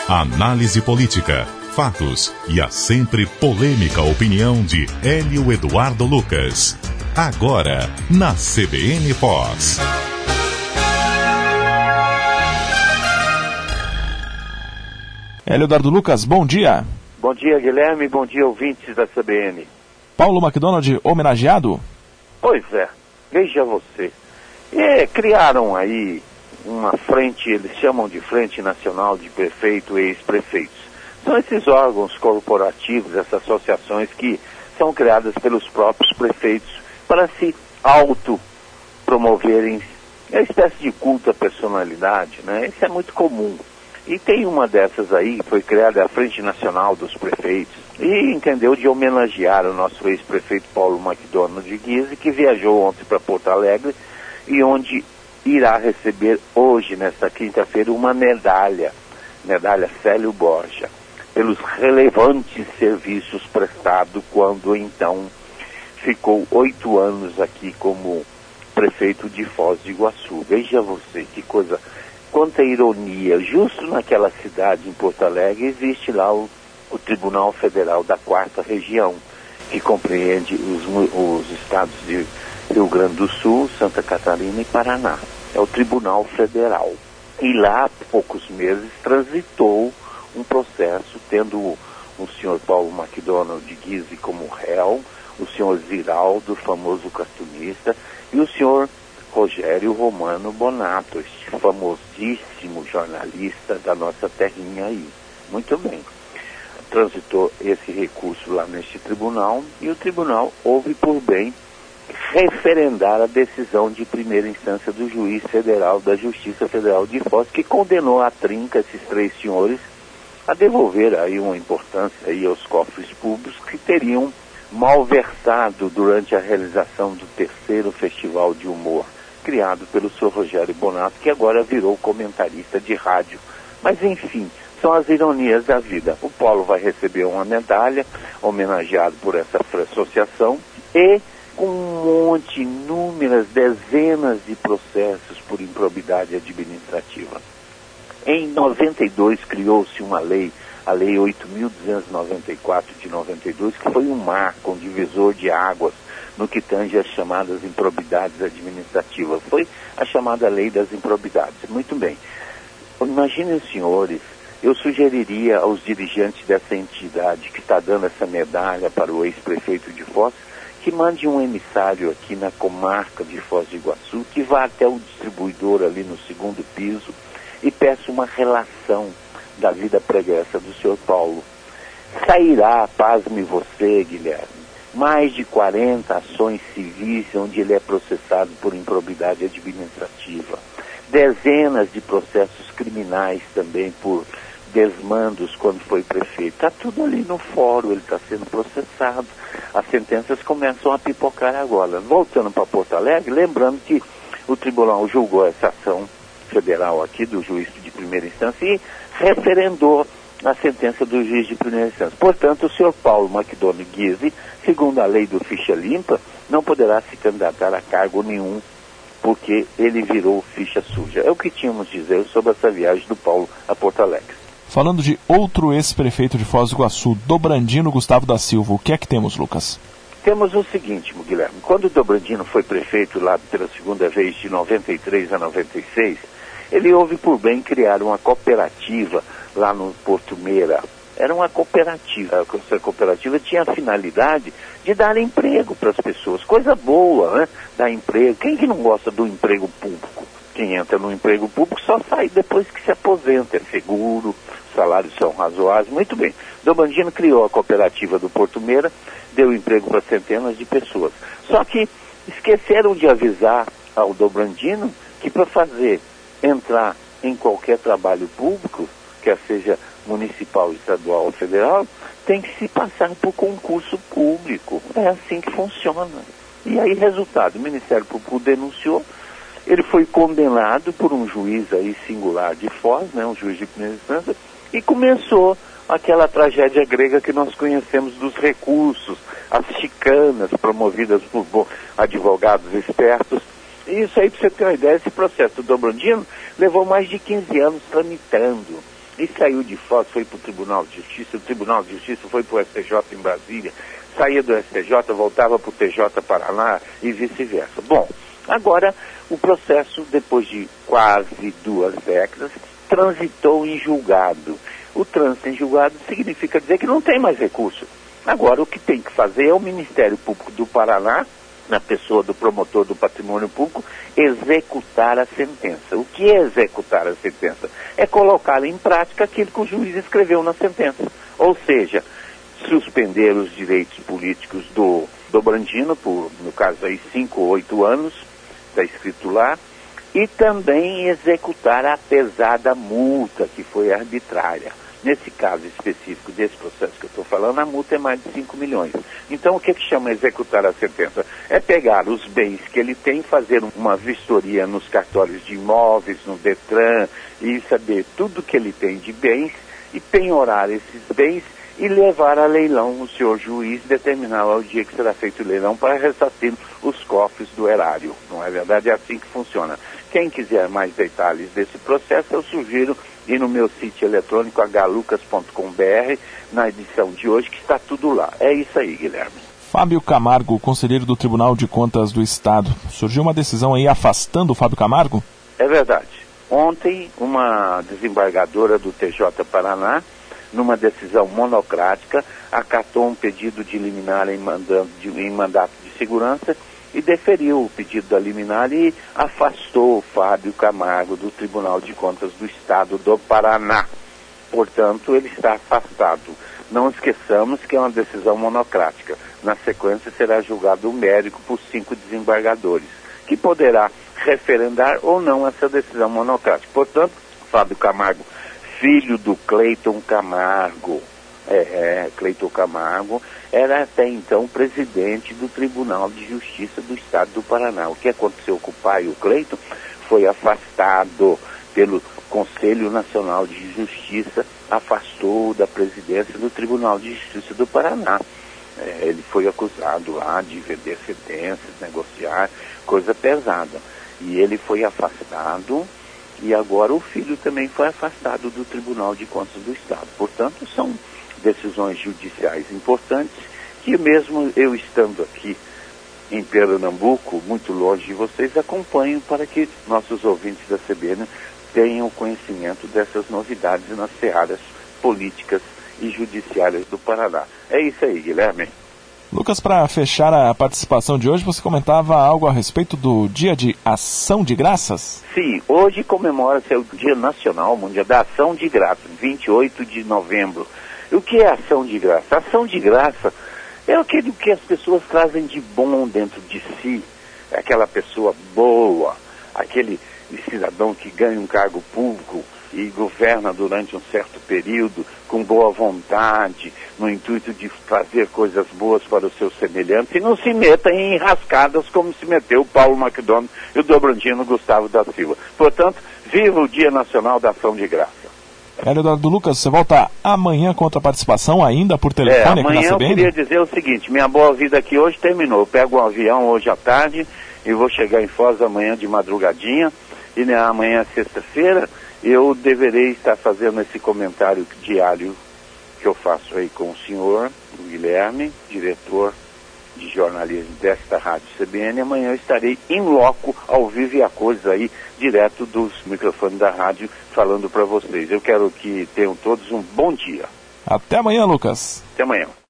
Análise política, fatos e a sempre polêmica opinião de Hélio Eduardo Lucas. Agora, na CBN Foz. Hélio Eduardo Lucas, bom dia. Bom dia, Guilherme, bom dia, ouvintes da CBN. Paulo McDonald homenageado? Pois é, veja você. Criaram aí uma frente, eles chamam de Frente Nacional de Prefeito e Ex-Prefeitos. São esses órgãos corporativos, essas associações que são criadas pelos próprios prefeitos para se autopromoverem, é uma espécie de culto à personalidade, né? Isso é muito comum. E tem uma dessas aí, que foi criada a Frente Nacional dos Prefeitos, e entendeu de homenagear o nosso ex-prefeito Paulo McDonald de Guise, que viajou ontem para Porto Alegre, e onde irá receber hoje, nesta quinta-feira, uma medalha Célio Borja, pelos relevantes serviços prestados quando então ficou 8 anos aqui como prefeito de Foz do Iguaçu. Veja você, que coisa... Quanta ironia, justo naquela cidade, em Porto Alegre, existe lá o Tribunal Federal da 4ª Região, que compreende os estados de Rio Grande do Sul, Santa Catarina e Paraná. É o Tribunal Federal. E lá, há poucos meses, transitou um processo, tendo o senhor Paulo McDonald de Guise como réu, o senhor Ziraldo, famoso cartunista, e o senhor Rogério Romano Bonato, este famosíssimo jornalista da nossa terrinha aí. Muito bem. Transitou esse recurso lá neste tribunal e o tribunal houve por bem referendar a decisão de primeira instância do juiz federal da Justiça Federal de Foz, que condenou a trinca esses 3 senhores a devolver aí uma importância aí aos cofres públicos que teriam malversado durante a realização do 3º Festival de Humor, criado pelo Sr. Rogério Bonato, que agora virou comentarista de rádio. Mas, enfim, são as ironias da vida. O Paulo vai receber uma medalha, homenageado por essa associação, e com um monte, inúmeras, dezenas de processos por improbidade administrativa. Em 92, criou-se uma lei, a Lei 8.294 de 92, que foi um marco, um divisor de águas, no que tange as chamadas improbidades administrativas. Foi a chamada Lei das Improbidades. Muito bem. Imaginem os senhores, eu sugeriria aos dirigentes dessa entidade que está dando essa medalha para o ex-prefeito de Foz, que mande um emissário aqui na comarca de Foz do Iguaçu, que vá até o distribuidor ali no 2º piso e peça uma relação da vida pregressa do senhor Paulo. Sairá, pasme você, Guilherme, mais de 40 ações civis onde ele é processado por improbidade administrativa. Dezenas de processos criminais também por desmandos quando foi prefeito. Está tudo ali no fórum, ele está sendo processado. As sentenças começam a pipocar agora. Voltando para Porto Alegre, lembrando que o tribunal julgou essa ação federal aqui do juiz de primeira instância e referendou a sentença do juiz de primeira instância. Portanto, o senhor Paulo McDonald Guise, segundo a lei do ficha limpa, não poderá se candidatar a cargo nenhum, porque ele virou ficha suja. É o que tínhamos a dizer sobre essa viagem do Paulo a Porto Alegre. Falando de outro ex-prefeito de Foz do Iguaçu, Dobrandino Gustavo da Silva, o que é que temos, Lucas? Temos o seguinte, Guilherme, quando o Dobrandino foi prefeito lá pela segunda vez, de 93 a 96, ele houve por bem criar uma cooperativa lá no Porto Meira. Era uma cooperativa. Essa cooperativa tinha a finalidade de dar emprego para as pessoas. Coisa boa, né? Dar emprego. Quem que não gosta do emprego público? Quem entra no emprego público só sai depois que se aposenta. É seguro, os salários são razoáveis. Muito bem. Dobrandino criou a cooperativa do Porto Meira, deu emprego para centenas de pessoas. Só que esqueceram de avisar ao Dobrandino que para fazer entrar em qualquer trabalho público, quer seja municipal, estadual ou federal, tem que se passar por concurso público. É assim que funciona. E aí, resultado, o Ministério Público denunciou, ele foi condenado por um juiz aí singular de Foz, né, um juiz de primeira instância, e começou aquela tragédia grega que nós conhecemos dos recursos, as chicanas promovidas por advogados espertos. Isso aí, para você ter uma ideia, esse processo do Dobrandino levou mais de 15 anos tramitando. E saiu de Foz, foi para o Tribunal de Justiça, o Tribunal de Justiça foi para o STJ em Brasília, saía do STJ, voltava para o TJ Paraná e vice-versa. Bom, agora o processo, depois de quase 2 décadas, transitou em julgado. O trânsito em julgado significa dizer que não tem mais recurso. Agora o que tem que fazer é o Ministério Público do Paraná, na pessoa do promotor do patrimônio público, executar a sentença. O que é executar a sentença? É colocar em prática aquilo que o juiz escreveu na sentença. Ou seja, suspender os direitos políticos do Dobrandino, por, no caso aí, 5 ou 8 anos, está escrito lá, e também executar a pesada multa, que foi arbitrária. Nesse caso específico desse processo que eu estou falando, a multa é mais de 5 milhões. Então, o que chama executar a sentença? É pegar os bens que ele tem, fazer uma vistoria nos cartórios de imóveis, no Detran, e saber tudo que ele tem de bens, e penhorar esses bens e levar a leilão. O senhor juiz determinar o dia que será feito o leilão para ressarcir os cofres do erário. Não é verdade? É assim que funciona. Quem quiser mais detalhes desse processo, eu sugiro ir no meu sítio eletrônico hlucas.com.br, na edição de hoje, que está tudo lá. É isso aí, Guilherme. Fábio Camargo, conselheiro do Tribunal de Contas do Estado. Surgiu uma decisão aí afastando o Fábio Camargo? É verdade. Ontem, uma desembargadora do TJ Paraná, numa decisão monocrática, acatou um pedido de liminar em mandato de segurança e deferiu o pedido da liminar e afastou o Fábio Camargo do Tribunal de Contas do Estado do Paraná. Portanto, ele está afastado. Não esqueçamos que é uma decisão monocrática. Na sequência, será julgado o mérito por 5 desembargadores, que poderá referendar ou não essa decisão monocrática. Portanto, Fábio Camargo, filho do Cleiton Camargo, Cleiton Camargo, era até então presidente do Tribunal de Justiça do Estado do Paraná. O que aconteceu com o pai, o Cleiton, foi afastado pelo Conselho Nacional de Justiça, afastou da presidência do Tribunal de Justiça do Paraná. Ele foi acusado lá de vender sentenças, negociar, coisa pesada. E ele foi afastado, e agora o filho também foi afastado do Tribunal de Contas do Estado. Portanto, são decisões judiciais importantes que, mesmo eu estando aqui em Pernambuco, muito longe de vocês, acompanham para que nossos ouvintes da CBN tenham conhecimento dessas novidades nas searas políticas e judiciárias do Paraná. É isso aí, Guilherme. Lucas, para fechar a participação de hoje, você comentava algo a respeito do Dia de Ação de Graças? Sim, hoje comemora-se o Dia Nacional Mundial da Ação de Graças, 28 de novembro. E o que é ação de graça? Ação de graça é aquilo que as pessoas trazem de bom dentro de si, aquela pessoa boa, aquele cidadão que ganha um cargo público e governa durante um certo período com boa vontade, no intuito de trazer coisas boas para os seus semelhantes, e não se meta em enrascadas como se meteu o Paulo McDonald e o Dobrandino Gustavo da Silva. Portanto, viva o Dia Nacional da Ação de Graça. Eduardo Lucas, você volta amanhã com outra participação ainda por telefone aqui na CBN? Amanhã eu queria dizer o seguinte, minha boa vida aqui hoje terminou. Eu pego um avião hoje à tarde e vou chegar em Foz amanhã de madrugadinha, e amanhã, sexta-feira, eu deverei estar fazendo esse comentário diário que eu faço aí com o senhor, o Guilherme, diretor de jornalismo desta Rádio CBN. Amanhã eu estarei em loco, ao vivo e a cores aí, direto dos microfones da rádio, falando para vocês. Eu quero que tenham todos um bom dia. Até amanhã, Lucas. Até amanhã.